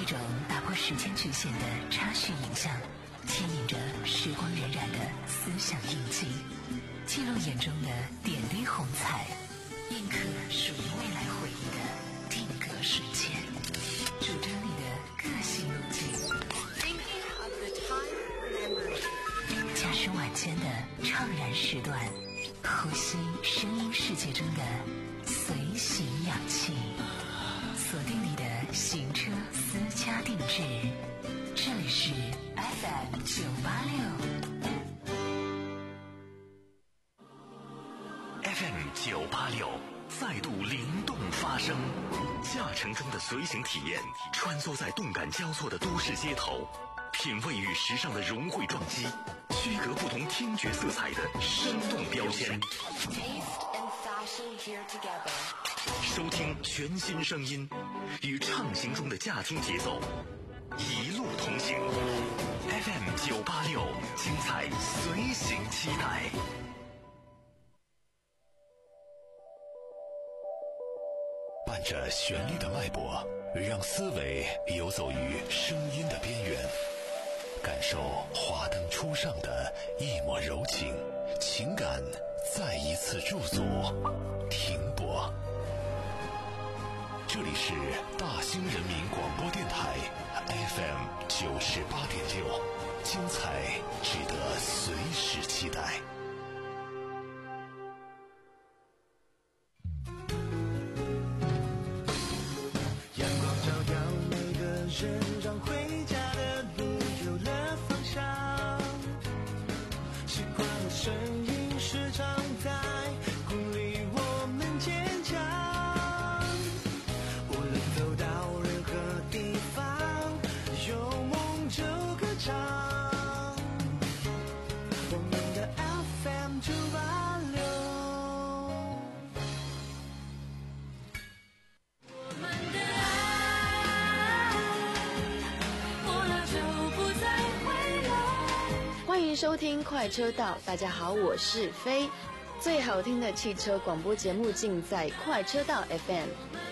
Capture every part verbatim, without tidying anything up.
种打破时间局限的插叙影像，牵引着时光荏苒的思想印记，记录眼中的点滴红彩，印刻属于未来回忆的定格瞬间，主张你的个性路径，驾驶晚间的怅然时段，呼吸声音世界中的随行氧气，锁定你的行车私家定制，这里是 F M 九八六。 F M 九八六再度灵动发声，驾乘中的随行体验，穿梭在动感交错的都市街头，品味与时尚的融汇撞击，区隔不同听觉色彩的生动标签。收听全新声音，与畅行中的驾听节奏，一路同行。F M 九八六，精彩随行期待。伴着旋律的脉搏，让思维游走于声音的边缘，感受华灯初上的一抹柔情，情感再一次驻足停泊。这里是大兴人民广播电台 F M 九十八点六，精彩值得随时期待。 阳光照耀每个人，让回家的路有了方向。习惯了声音时常在鼓励我们坚强。无论走到任何地方，有梦就歌唱。我们的 F M 九八六。 欢迎收听快车道，大家好，我是飞。最好听的汽车广播节目尽在快车道 F M。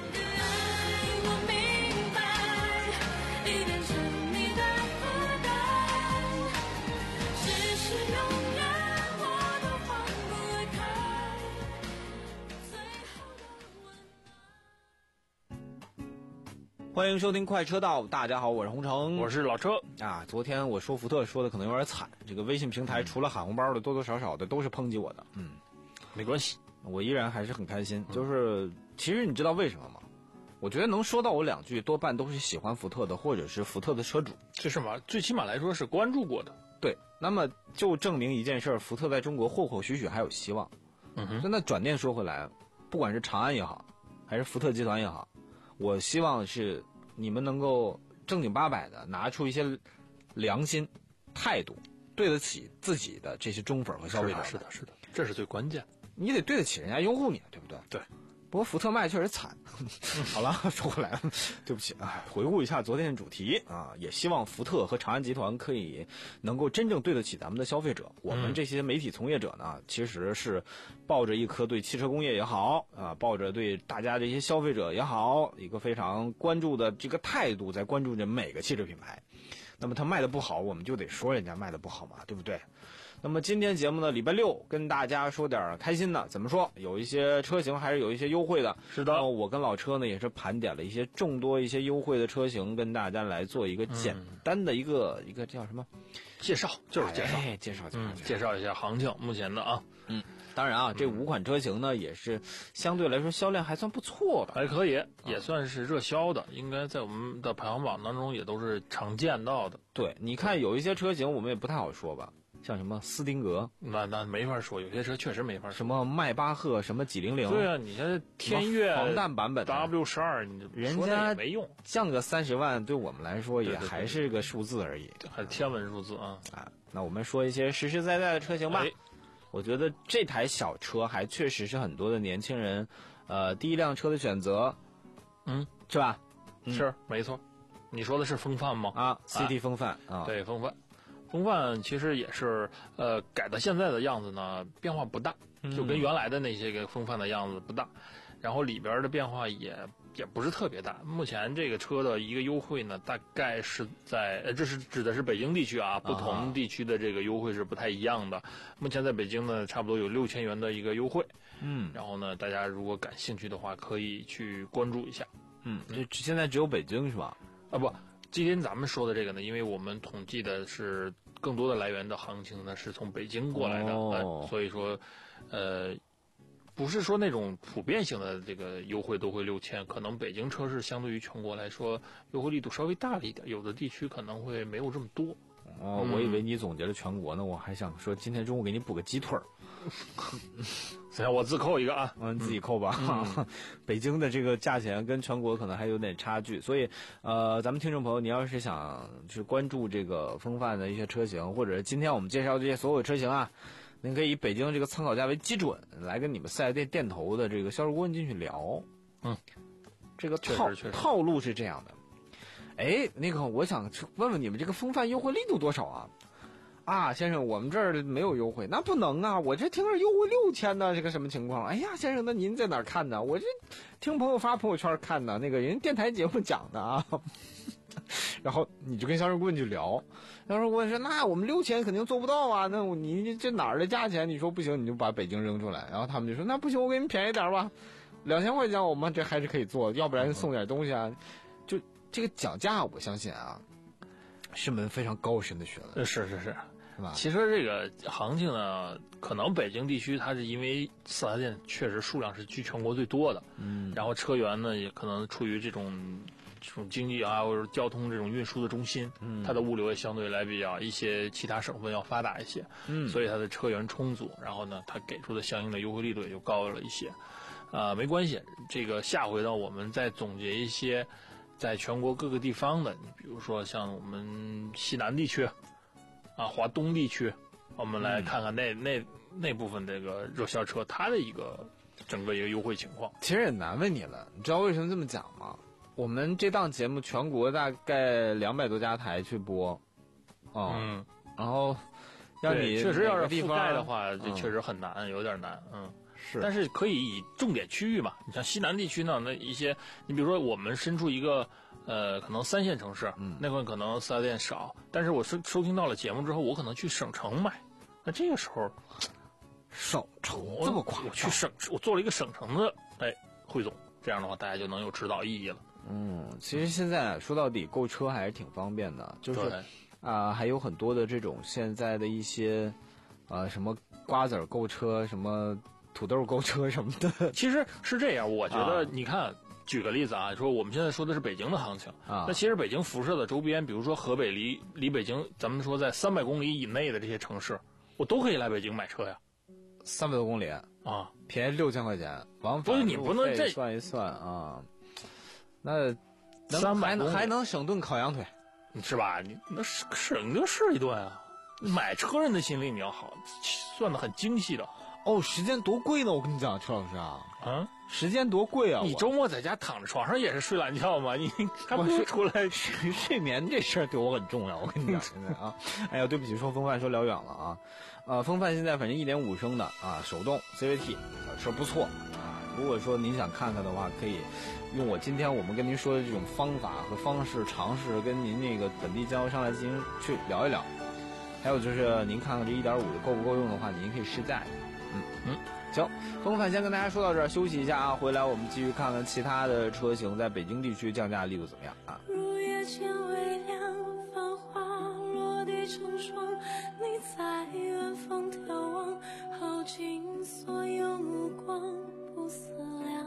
欢迎收听快车道，大家好，我是洪城， 我是老车啊。昨天我说福特说的可能有点惨，这个微信平台除了喊红包的，多多少少的都是抨击我的。嗯， 没关系， 我依然还是很开心。就是其实你知道为什么吗？我觉得能说到我两句，多半都是喜欢福特的，或者是福特的车主。 这是嘛？最起码来说是关注过的。 对，那么就证明一件事，福特在中国或或许许还有希望。 嗯哼。 那转念说回来，不管是长安也好，还是福特集团也好，我希望是你们能够正经八百的拿出一些良心态度，对得起自己的这些忠粉和消费者。 是的，是的，这是最关键。 你得对得起人家拥护你，对不对？ 对。 不过福特卖确实惨。好了，说回来了，对不起啊。回顾一下昨天的主题啊，也希望福特和长安集团可以能够真正对得起咱们的消费者。我们这些媒体从业者呢，其实是抱着一颗对汽车工业也好啊，抱着对大家这些消费者也好，一个非常关注的这个态度，在关注着每个汽车品牌。那么它卖的不好，我们就得说人家卖的不好嘛，对不对？那么今天节目呢，礼拜六跟大家说点开心的。怎么说？有一些车型还是有一些优惠的。 是的。 然后我跟老车呢也是盘点了一些众多一些优惠的车型，跟大家来做一个简单的一个、嗯、一个叫什么介绍，就是介绍， 哎、介绍介绍、 嗯、介绍一下行情目前的啊。 嗯，当然啊，这五款车型呢也是相对来说销量还算不错的， 还可以，也算是热销的，应该在我们的排行榜当中也都是常见到的。 对，你看有一些车型我们也不太好说吧。像什么斯汀格， 那那没法说，有些车确实没法说。 什么迈巴赫，什么几零零， 对啊，你这天越防弹版本 W 十二，你人家没用， 降个三十万，对我们来说也还是个数字而已， 对对对对，还是天文数字啊啊！那我们说一些实实在在的车型吧。 哎、 我觉得这台小车还确实是很多的年轻人，呃，第一辆车的选择， 嗯， 是吧？ 嗯、是没错。你说的是风范吗？ 啊 ，C T 风范啊， 对，风范。风范其实也是呃改到现在的样子呢，变化不大，就跟原来的那些个风范的样子不大。 然后里边的变化也也不是特别大。目前这个车的一个优惠呢，大概是在呃，这是指的是北京地区啊，不同地区的这个优惠是不太一样的。目前在北京呢，差不多有六千元的一个优惠。 嗯， 然后呢，大家如果感兴趣的话，可以去关注一下。 嗯，这现在只有北京是吧？ 啊不，今天咱们说的这个呢，因为我们统计的是更多的来源的行情呢，是从北京过来的， 哦呃、所以说，呃。不是说那种普遍性的这个优惠都会六千，可能北京车市相对于全国来说优惠力度稍微大了一点，有的地区可能会没有这么多。 哦，我以为你总结了全国呢，我还想说今天中午给你补个鸡腿儿。 行，我自扣一个啊， 嗯，自己扣吧。嗯、北京的这个价钱跟全国可能还有点差距，所以呃，咱们听众朋友，你要是想去关注这个风范的一些车型，或者今天我们介绍这些所有车型啊。您可以以北京这个参考价为基准，来跟你们四 S 店店头的这个销售顾问进去聊。 嗯， 这个套套路是这样的。哎，那个我想问问你们这个风范优惠力度多少啊？啊，先生，我们这儿没有优惠，那不能啊！我这听着优惠六千呢，这个什么情况？哎呀，先生，那您在哪儿看的？我这听朋友发朋友圈看的，那个人电台节目讲的啊。然后你就跟销售顾问去聊，销售顾问说：“那我们六千肯定做不到啊，那你这哪儿的价钱？你说不行，你就把北京扔出来。”然后他们就说：“那不行，我给你便宜点吧，两千块钱我们这还是可以做，要不然送点东西啊。”就这个讲价，我相信啊，是门非常高深的学问。 是是是， 是吧？ 其实这个行情呢，可能北京地区它是因为四 S 店确实数量是居全国最多的，嗯，然后车源呢也可能处于这种。这种经济啊，或者交通这种运输的中心，嗯，它的物流也相对来比较一些其他省份要发达一些，嗯，所以它的车源充足，然后呢，它给出的相应的优惠力度也就高了一些，啊、呃，没关系，这个下回呢，我们再总结一些在全国各个地方的，你比如说像我们西南地区，啊，华东地区，我们来看看那、嗯、那那部分这个热销车它的一个整个一个优惠情况。 其实也难为你了，你知道为什么这么讲吗？我们这档节目全国大概两百多家台去播，哦，嗯，然后让你确实要是覆盖的话，这确实很难，嗯、有点难，嗯， 是。 但是可以以重点区域嘛，你像西南地区呢，那一些，你比如说我们身处一个呃可能三线城市，嗯，那块可能四 S 店少，但是我收收听到了节目之后，我可能去省城买，那这个时候， 省城这么夸张， 我去省，我做了一个省城的哎汇总，这样的话大家就能有指导意义了。 嗯，其实现在说到底购车还是挺方便的，就是啊、呃，还有很多的这种现在的一些呃什么瓜子儿购车、什么土豆购车什么的。 其实是这样，我觉得、啊、你看，举个例子啊，说我们现在说的是北京的行情啊，那其实北京辐射的周边，比如说河北离离北京，咱们说在三百公里以内的这些城市，我都可以来北京买车呀。 三百多公里啊， 便宜六千块钱，往返你不能这算一算啊。那能还能还能省顿烤羊腿， 是吧？你那省就是一顿啊。买车人的心理你要好，算得很精细的。 哦，时间多贵呢！我跟你讲，邱老师啊，啊，时间多贵啊！ 你周末在家躺着床上也是睡懒觉吗？你还不如出来睡睡眠这事儿对我很重要。我跟你讲，现在啊，哎呀，对不起，说风范说聊远了啊。呃，风范现在反正一点五升的啊，手动 C V T 小车不错啊。如果说您想看看的话，可以用我今天我们跟您说的这种方法和方式尝试跟您那个本地经销商来进行去聊一聊。还有就是您看看这 一点五 的够不够用的话，您可以试驾。嗯嗯，行，风范先跟大家说到这儿，休息一下啊，回来我们继续看看其他的车型在北京地区降价力度怎么样啊。 入夜间微凉，繁花落地成霜，你在远方眺望，耗尽所有目光，不思量，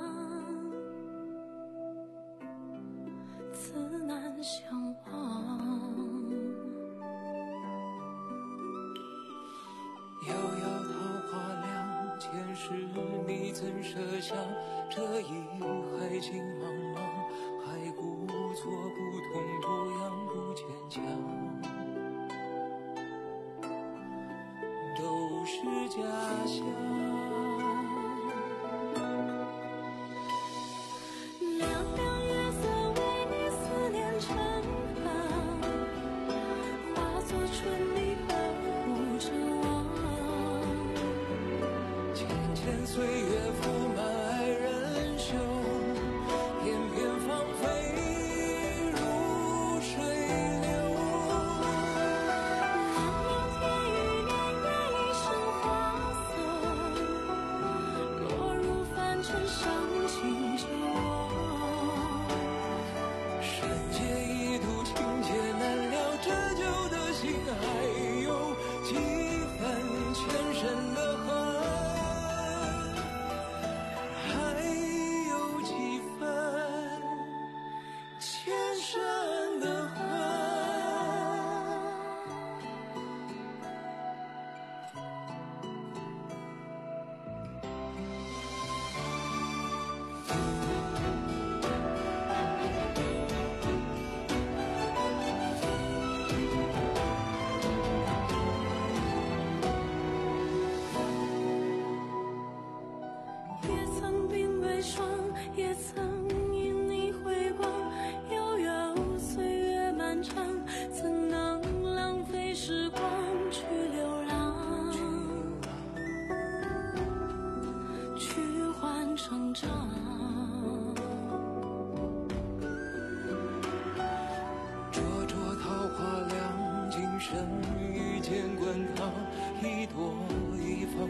自难相忘。 遥遥桃花凉，前世你怎设想？这一海情茫茫，还故作不痛不痒不坚强，都是假象。 凉凉月色为你思念成行，化作春泥呵护着我。 千千岁月覆满爱人生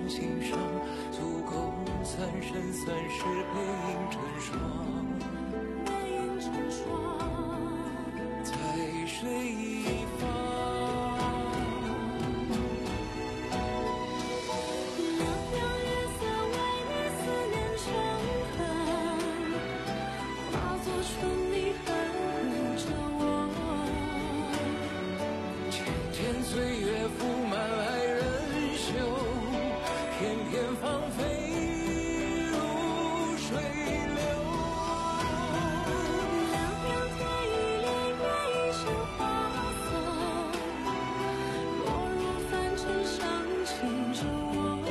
欣赏，足够三生三世背影成双， 背影成双， 在水一方。 凉凉月色为你思念成河，化作春泥呵护着我。 千天岁月覆满爱人袖，片片芳菲如水流。 凉凉天一帘月一生花色，落入凡尘伤情着我。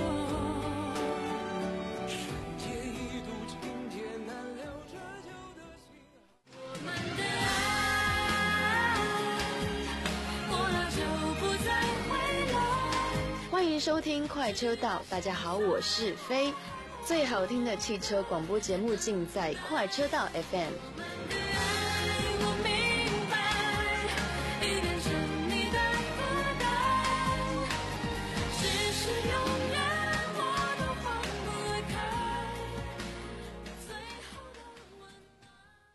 深夜一度情节难留这旧的心。 我们的爱，过了就不再回来。 欢迎收听快车道，大家好，我是飞。最好听的汽车广播节目尽在快车道 F M。 我明白，已变成你的负担，只是永远我都换不开最好的温暖。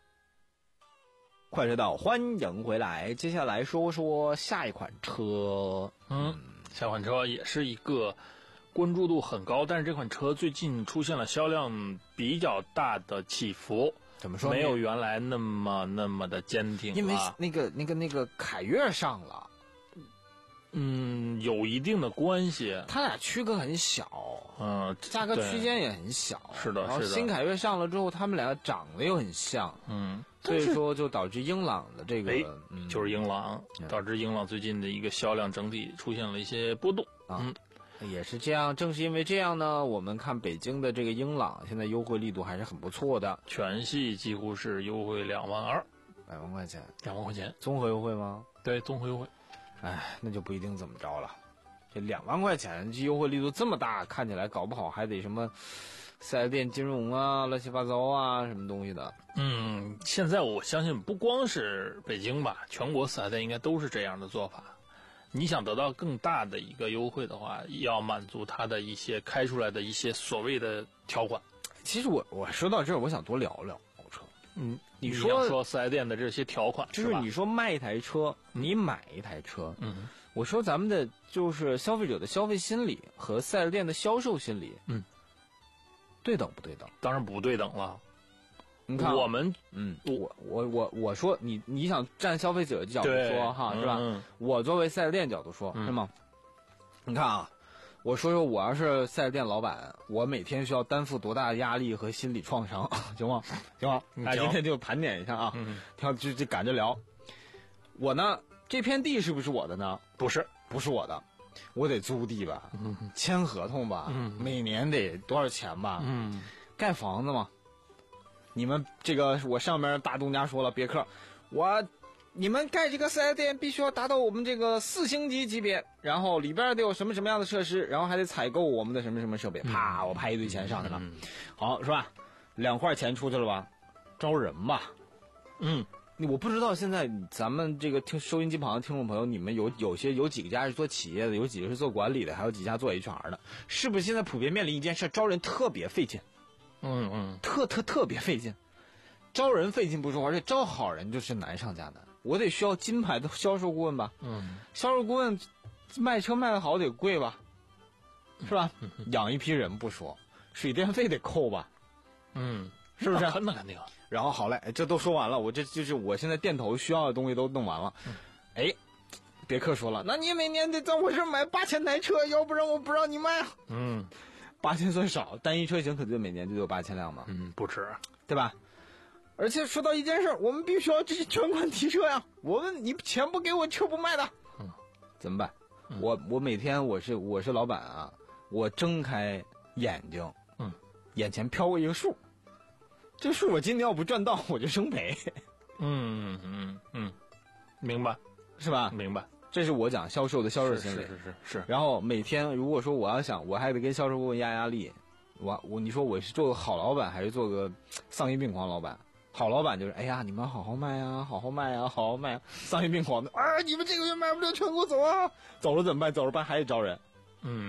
快车道，欢迎回来。接下来说说下一款车。 嗯，下款车也是一个关注度很高，但是这款车最近出现了销量比较大的起伏， 怎么说呢？ 没有原来那么那么的坚挺了， 因为那个那个那个凯越上了， 嗯，有一定的关系。 它俩区隔很小， 嗯， 价格对区间也很小。 是的然后是的新凯越上了之后，他们俩长得又很像， 嗯， 所以说就导致英朗的这个， 哎嗯、 就是英朗，导致英朗最近的一个销量整体出现了一些波动。 啊嗯， 也是这样。正是因为这样呢，我们看北京的这个英朗现在优惠力度还是很不错的， 全系几乎是优惠两万二， 百万块钱， 两万块钱， 综合优惠吗？ 对，综合优惠。 哎，那就不一定怎么着了。这两万块钱，这优惠力度这么大，看起来搞不好还得什么四 S 店金融啊、乱七八糟啊，什么东西的。 嗯，现在我相信不光是北京吧，全国四 S 店应该都是这样的做法。你想得到更大的一个优惠的话，要满足它的一些开出来的一些所谓的条款。 其实我我说到这儿，我想多聊聊豪车。 嗯， 你说要说四 S 店的这些条款，吧就是你说卖一台车，你买一台车， 嗯， 我说咱们的就是消费者的消费心理和四 S 店的销售心理， 嗯， 对等不对等？ 当然不对等了。 你看啊我们嗯，我我我我说你你想站消费者的角度对说哈，是吧？ 嗯我作为四 S 店角度说， 嗯是吗？你看啊，我说说我要是四 S 店老板，我每天需要担负多大的压力和心理创伤，行吗？行吗？ 嗯那今天就盘点一下啊， 嗯， 挑就就赶着聊。我呢，这片地是不是我的呢？ 不是， 不是我的，我得租地吧，签合同吧， 嗯每年得多少钱吧？ 嗯盖房子嘛。你们这个我上面大东家说了，别克，我你们盖这个四 S 店必须要达到我们这个四星级级别，然后里边得有什么什么样的设施，然后还得采购我们的什么什么设备，啪，我拍一堆钱上去了， 嗯好是吧？两块钱出去了吧？招人吧。 嗯， 我不知道现在咱们这个听收音机旁的听众朋友，你们有有些有几个家是做企业的，有几个是做管理的，还有几家做 H R 的，是不是现在普遍面临一件事，招人特别费劲？ 嗯嗯， 特特特别费劲，招人费劲不说，而且招好人就是难上加难。我得需要金牌的销售顾问吧， 嗯， 销售顾问卖车卖得好得贵吧，是吧？养一批人不说，水电费得扣吧， 嗯， 是不是？ 那肯定。 然后好嘞，这都说完了，我这就是我现在店头需要的东西都弄完了。哎，别克说了，那你每年得在我这儿买八千台车，要不然我不让你卖啊。 嗯， 八千算少，单一车型可就每年就有八千辆嘛。 嗯，不止， 对吧？而且说到一件事，我们必须要这是全款提车呀！我们你钱不给我，车不卖的。 嗯， 怎么办？ 嗯、 我我每天我是我是老板啊，我睁开眼睛， 嗯， 眼前飘过一个数，这数我今天要不赚到，我就生赔。 嗯嗯嗯，明白， 是吧？ 明白。 这是我讲销售的销售心理， 是是是是。 然后每天如果说我要想，我还得跟销售顾问压压力。我我你说我是做个好老板，还是做个丧心病狂老板？好老板就是，哎呀，你们好好卖啊，好好卖啊，好好卖啊。丧心病狂的，啊，你们这个月卖不了，全给我走啊！走了怎么办？走了办还得招人。 嗯，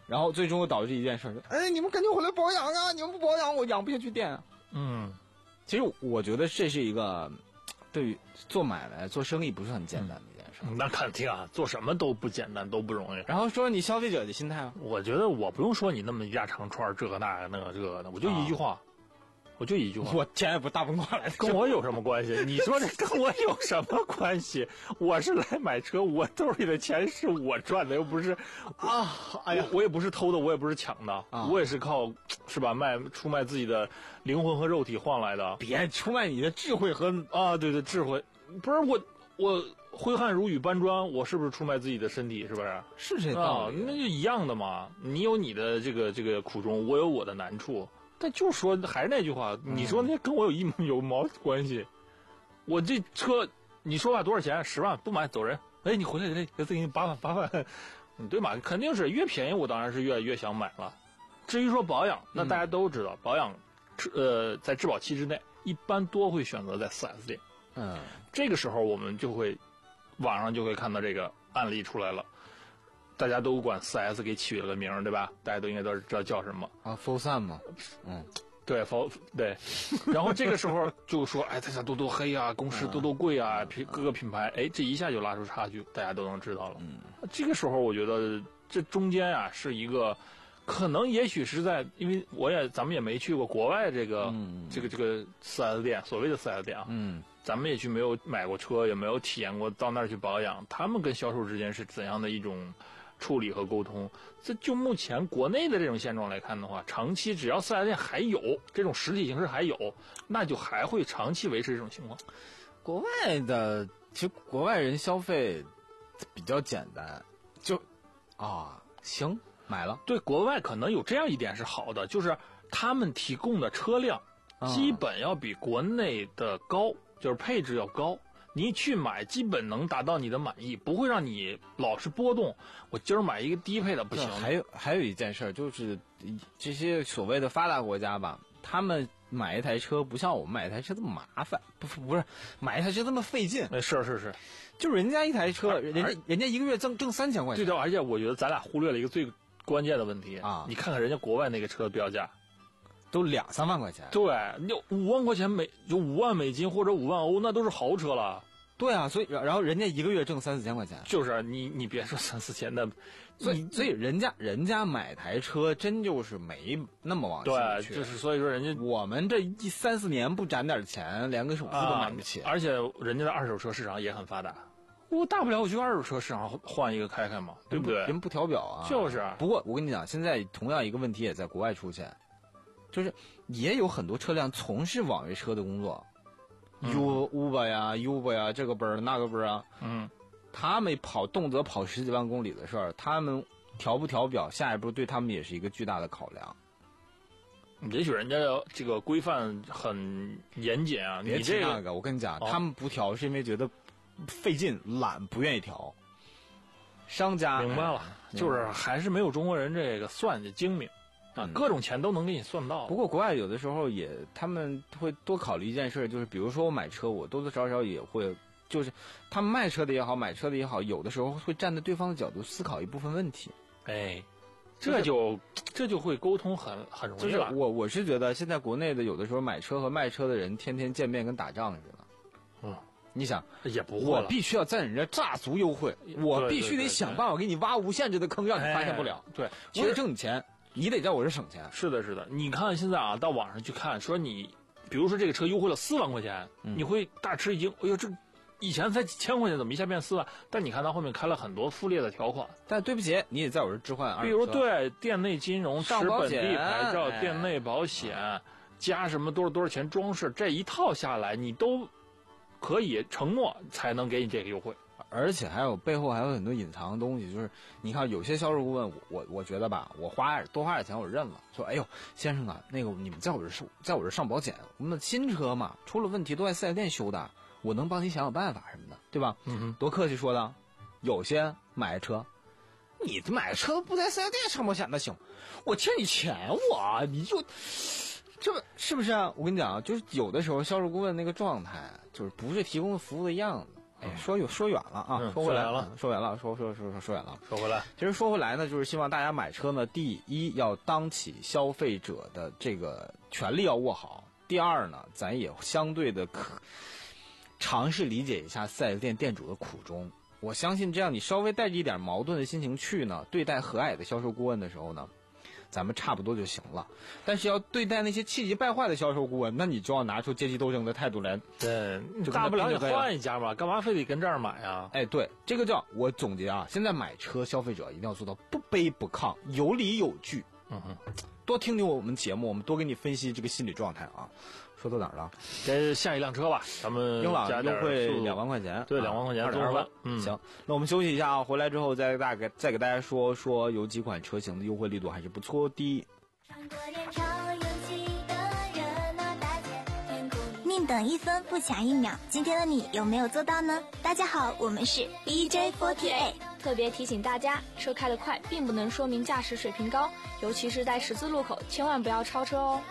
然后最终又导致一件事，哎，你们赶紧回来保养啊！你们不保养，我养不下去店啊。 嗯， 其实我觉得这是一个对于做买卖、做生意不是很简单的一件事。 嗯、那肯定啊，做什么都不简单，都不容易。 然后说你消费者的心态啊， 我觉得我不用说你那么一大长串这个那个那个这个的，我就一句话。啊我就一句话， 我钱也不大风刮来的， 跟我有什么关系？你说这跟我有什么关系？我是来买车，我兜里的钱是我赚的，又不是啊！哎呀， 我, 我也不是偷的，我也不是抢的，啊、我也是靠是吧卖出卖自己的灵魂和肉体换来的。 别出卖你的智慧和啊，对对，智慧不是我我挥汗如雨搬砖，我是不是出卖自己的身体？是不是？ 是这道理、 啊，那就一样的嘛。你有你的这个这个苦衷，我有我的难处。但就说还是那句话，你说那跟我有一有毛关系？我这车，你说吧多少钱？十万不买走人。哎，你回来这这再给你八万八万，你对嘛？肯定是越便宜，我当然是越越想买了。至于说保养，那大家都知道，保养，呃，在质保期之内，一般多会选择在 四 S 店。 嗯， 这个时候我们就会，网上就会看到这个案例出来了。大家都管 四 S 给起了个名儿，对吧？大家都应该都知道叫什么啊 ，Full Sun 嘛，嗯， 对 ，Full 对。然后这个时候就说，哎，它家多多黑啊，公司多多贵啊，品各个品牌，哎，这一下就拉出差距，大家都能知道了。嗯，这个时候我觉得这中间啊是一个，可能也许是在，因为我也咱们也没去过国外这个、嗯、这个这个 四 S 店，所谓的 四 S 店啊，嗯。咱们也去没有买过车，也没有体验过到那儿去保养，他们跟销售之间是怎样的一种处理和沟通？这就目前国内的这种现状来看的话，长期只要四 S 店还有这种实体形式还有，那就还会长期维持这种情况。 国外的其实国外人消费比较简单，就啊行买了。 对，国外可能有这样一点是好的，就是他们提供的车辆基本要比国内的高。就是配置要高，你一去买基本能达到你的满意，不会让你老是波动。我今儿买一个低配的不行。 还有还有一件事就是这些所谓的发达国家吧，他们买一台车不像我们买一台车这么麻烦，不不是买一台车这么费劲。 是是是， 就是人家一台车，人家人家一个月挣挣三千块钱。 对的，而且我觉得咱俩忽略了一个最关键的问题啊！ 你看看人家国外那个车的标价。 都两三万块钱， 对，你五万块钱美，就五万美金或者五万欧，那都是豪车了。 对啊，所以然后人家一个月挣三四千块钱， 就是你你别说三四千，那所以所以人家人家买台车真就是没那么往前去，对，就是所以说人家我们这一三四年不攒点钱，连个首付都买不起， 啊、而且人家的二手车市场也很发达。我大不了我去二手车市场换一个开开嘛，对不对？ 人不调表啊， 就是。 不过我跟你讲，现在同样一个问题也在国外出现。就是也有很多车辆从事网约车的工作， 嗯、 U Uber 呀、Uber 呀，这个奔儿那个奔儿啊， 嗯， 他们跑动辄跑十几万公里的事儿，他们调不调表，下一步对他们也是一个巨大的考量。 也许人家这个规范很严谨啊， 别提那个，我跟你讲， 哦、 他们不调是因为觉得费劲、懒，不愿意调。商家明白了，哎、就是还是没有中国人这个算计精明。啊，各种钱都能给你算到。 不过国外有的时候也，他们会多考虑一件事，就是比如说我买车，我多多少少也会，就是他们卖车的也好，买车的也好，有的时候会站在对方的角度思考一部分问题。 哎，这就这就会沟通很很容易了。 就是我我是觉得现在国内的有的时候买车和卖车的人天天见面跟打仗似的。 嗯， 你想也不会， 我必须要在人家榨足优惠，我必须得想办法给你挖无限制的坑，让你发现不了。 哎、对， 我得挣你钱。你得在我这省钱。 是的，是的。你看现在啊，到网上去看，说你，比如说这个车优惠了四万块钱，嗯、你会大吃一惊。哎呦，这以前才几千块钱，怎么一下变四万？但你看它后面开了很多附列的条款。 但对不起，你得在我这置换二手车。 比如对店内金融、持本地牌照、 哎、 店内保险、哎、加什么多少多少钱装饰，这一套下来，你都可以承诺才能给你这个优惠。 而且还有背后还有很多隐藏的东西，就是你看有些销售顾问，我我我觉得吧，我花多花点钱我认了，说哎呦先生啊，那个你们在我这上在我这上保险，我们的新车嘛出了问题都在四 S 店修的，我能帮你想想办法什么的，对吧？ 嗯哼， 多客气说的。有些买车，你买车不在四 S 店上保险那行，我欠你钱我你就这是不是啊？我跟你讲啊，就是有的时候销售顾问那个状态，就是不是提供的服务的样子。 哎，说有说远了啊， 嗯说回来说远了， 说远了，说说说说说远了。 说回来， 其实说回来呢，就是希望大家买车呢，第一要当起消费者的这个权利要握好，第二呢，咱也相对的可尝试理解一下四 S 店店主的苦衷。我相信这样，你稍微带着一点矛盾的心情去呢，对待和蔼的销售顾问的时候呢，咱们差不多就行了。但是要对待那些气急败坏的销售顾问，那你就要拿出阶级斗争的态度来。 对， 就跟他大不了你拼着换一家嘛，干嘛非得跟这儿买啊？ 哎，对，这个叫我总结啊，现在买车消费者一定要做到不卑不亢，有理有据。 嗯哼， 多听听我们节目，我们多给你分析这个心理状态啊。说到哪儿了？ 这下一辆车吧，咱们英朗加点优惠速度两万块钱， 对， 啊两万块钱二点二万。 嗯， 行，那我们休息一下啊，回来之后再大概再给大家说说有几款车型的优惠力度还是不错的。 宁等一分不抢一秒，今天的你有没有做到呢？大家好，我们是 B J 四十八。 特别提醒大家，车开得快并不能说明驾驶水平高，尤其是在十字路口，千万不要超车哦。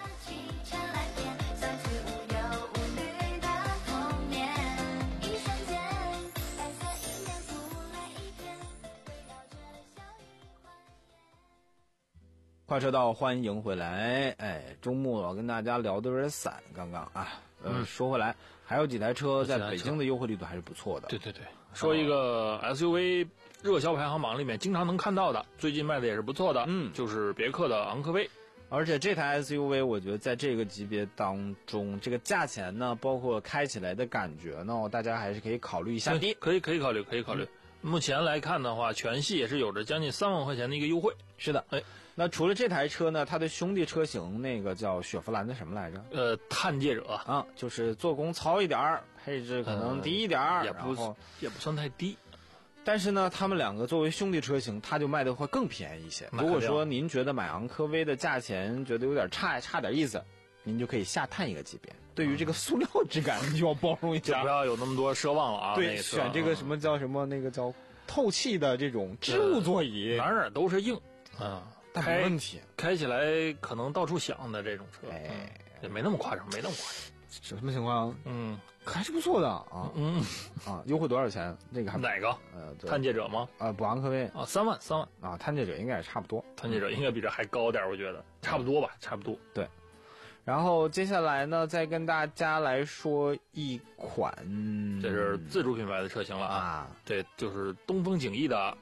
快车道，欢迎回来。哎，周末老跟大家聊的有点散，刚刚啊，呃， 嗯说回来，还有几台车在几台车北京的优惠力度还是不错的。 对对对，说一个 S U V 热销排行榜里面经常能看到的，最近卖的也是不错的， 嗯， 就是别克的昂科威。 而且这台 S U V 我觉得在这个级别当中，这个价钱呢，包括开起来的感觉呢，大家还是可以考虑一下的。 可以可以考虑，可以考虑。嗯目前来看的话，全系也是有着将近三万块钱的一个优惠。 是的， 哎， 那除了这台车呢，它的兄弟车型那个叫雪佛兰的什么来着？ 呃，探界者啊，就是做工糙一点儿，配置可能低一点儿、 呃，也不然后也不算太低。 但是呢，他们两个作为兄弟车型，它就卖的会更便宜一些。如果说您觉得买昂科威的价钱觉得有点差差点意思，您就可以下探一个级别。对于这个塑料质感，你就要包容一下， 就不要有那么多奢望了啊。 对， 那个、 选这个什么叫什么那个叫透气的这种织物座椅， 哪哪都是硬啊， 但没问题， 开起来可能到处响的这种车， 哎， 嗯、也没那么夸张，没那么夸张。 什么情况？ 嗯， 还是不错的啊。 嗯啊，优惠多少钱？那个还哪个？ 呃， 探界者吗？ 啊，不，昂科威啊，三万三万啊，探界者应该也差不多。 探界者应该比这还高点，我觉得差不多吧，差不多。 对。然后接下来呢，再跟大家来说一款， 这是自主品牌的车型了啊。 啊对，就是东风景逸的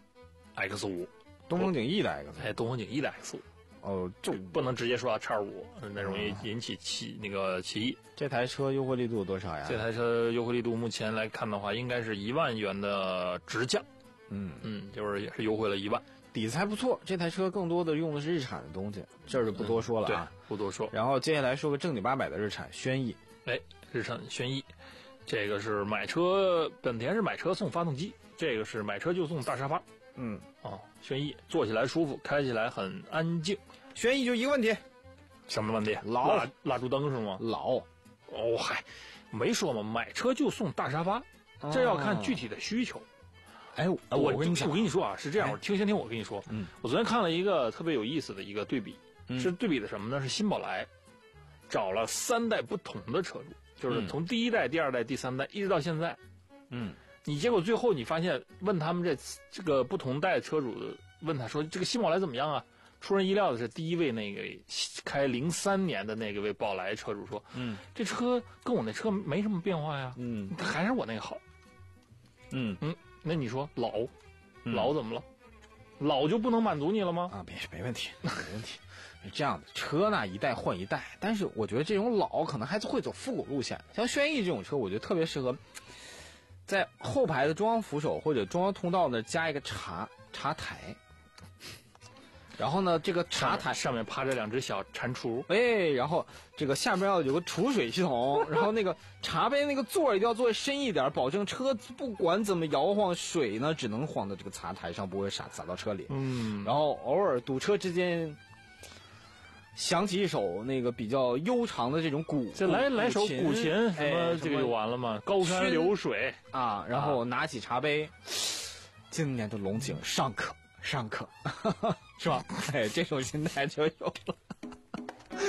X 五， 东风景逸的 X 五， 哎，东风景逸的 X 五。 哦，就不能直接说叉五，那容易引起歧那个歧义。 这台车优惠力度多少呀？ 这台车优惠力度目前来看的话，应该是一万元的直降。 嗯嗯，就是也是优惠了一万， 底子还不错。这台车更多的用的是日产的东西，这儿就不多说了啊， 嗯、不多说。 然后接下来说个正经八百的日产轩逸。 哎，日产轩逸，这个是买车，本田是买车送发动机，这个是买车就送大沙发。 嗯， 哦，轩逸坐起来舒服，开起来很安静。 轩逸就一个问题， 什么问题？ 老蜡蜡烛灯是吗？ 老。 哦嗨，没说嘛，买车就送大沙发， 哦、 这要看具体的需求。 哎，我我跟你讲， 我跟你说啊，是这样，我听先听我跟你说。 嗯， 我昨天看了一个特别有意思的一个对比， 嗯、 是对比的什么呢？是新宝来找了三代不同的车主，就是从第一代、第二代、第三代一直到现在。 嗯。 你结果最后你发现，问他们这这个不同代车主，问他说这个新宝来怎么样啊？出人意料的是，第一位那个开零三年的那个位宝来车主说， 嗯， 这车跟我那车没什么变化呀， 嗯， 还是我那个好。 嗯嗯，那你说老， 嗯、 老怎么了？老就不能满足你了吗？ 啊，没没问题，没问题。是这样的，车呢一代换一代，但是我觉得这种老可能还是会走复古路线。像轩逸这种车，我觉得特别适合。在后排的中央扶手或者中央通道那加一个茶茶台，然后呢，这个茶台上面趴着两只小蟾蜍， 哎，然后这个下边要有个储水系统，然后那个茶杯那个座一定要坐深一点，保证车不管怎么摇晃，水呢只能晃到这个茶台上，不会洒洒到车里。 嗯， 然后偶尔堵车之间。响起一首那个比较悠长的这种古， 这来来首古琴什么、 哎、 这个就完了吗？高山流水啊，然后拿起茶杯，啊、今年的龙井尚可尚可，是吧？哎，这种心态就有了。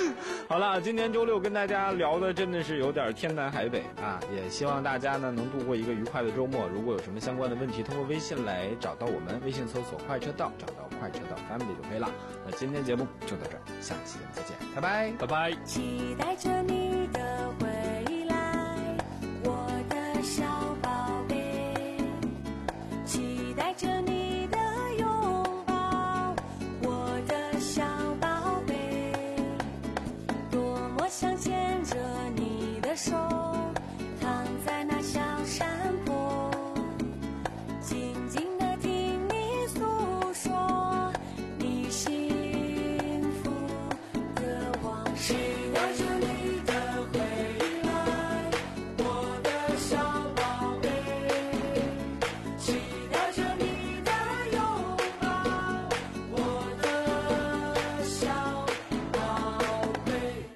好了，今天周六跟大家聊的真的是有点天南海北啊，也希望大家呢能度过一个愉快的周末。如果有什么相关的问题，通过微信来找到我们，微信搜索快车道，找到快车道 family 就可以了。那今天节目就到这儿，下期节目再见，拜拜， 拜拜。 期待着你的回来，我的小宝贝，期待着你的拥抱，我的小宝贝，多么想牵着你的手，躺在那小山坡，静静地听你诉说你幸福的往事。期待着你的回来，我的小宝贝，期待着你的拥抱，我的小宝贝。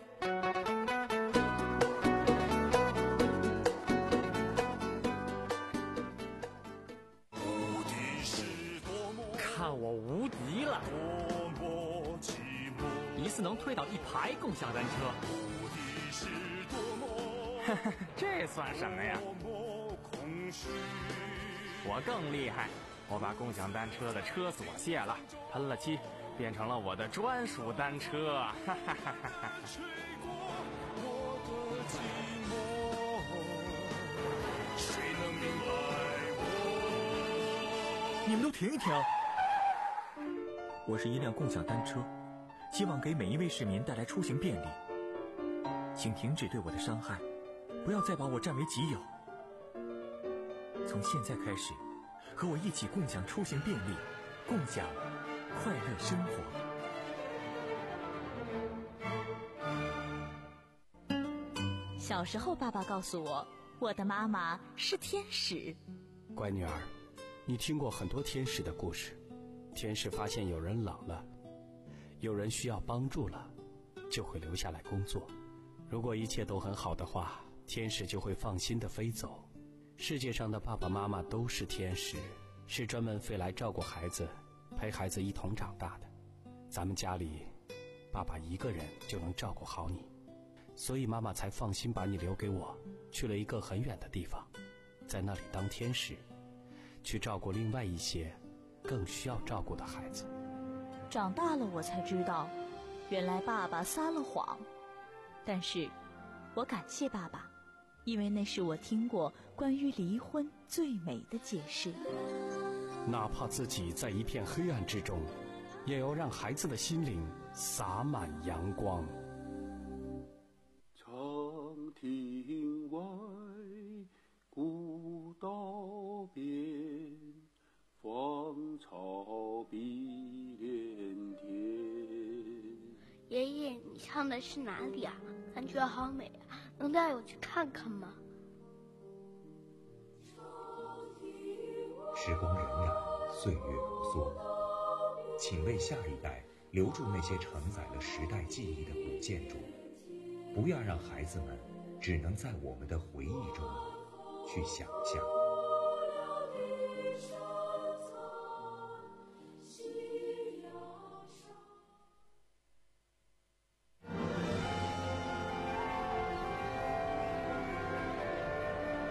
看我无敌了！一次能推倒一排共享单车，这算什么呀？我更厉害，我把共享单车的车锁卸了，喷了漆，变成了我的专属单车。哈哈哈哈哈！ 你们都停一停！我是一辆共享单车，希望给每一位市民带来出行便利。请停止对我的伤害，不要再把我占为己有。从现在开始，和我一起共享出行便利，共享快乐生活。 小时候，爸爸告诉我，我的妈妈是天使。 乖女儿，你听过很多天使的故事。天使发现有人冷了，有人需要帮助了，就会留下来工作。如果一切都很好的话，天使就会放心地飞走。世界上的爸爸妈妈都是天使，是专门飞来照顾孩子，陪孩子一同长大的。咱们家里，爸爸一个人就能照顾好你，所以妈妈才放心把你留给我，去了一个很远的地方，在那里当天使，去照顾另外一些更需要照顾的孩子。 长大了我才知道，原来爸爸撒了谎，但是我感谢爸爸，因为那是我听过关于离婚最美的解释。 哪怕自己在一片黑暗之中，也要让孩子的心灵洒满阳光。 长亭外，古道边，芳草碧连天。 爷爷，你唱的是哪里啊？感觉好美啊，能带我去看看吗？ 时光荏苒，岁月如梭，请为下一代留住那些承载了时代记忆的古建筑，不要让孩子们只能在我们的回忆中去想象。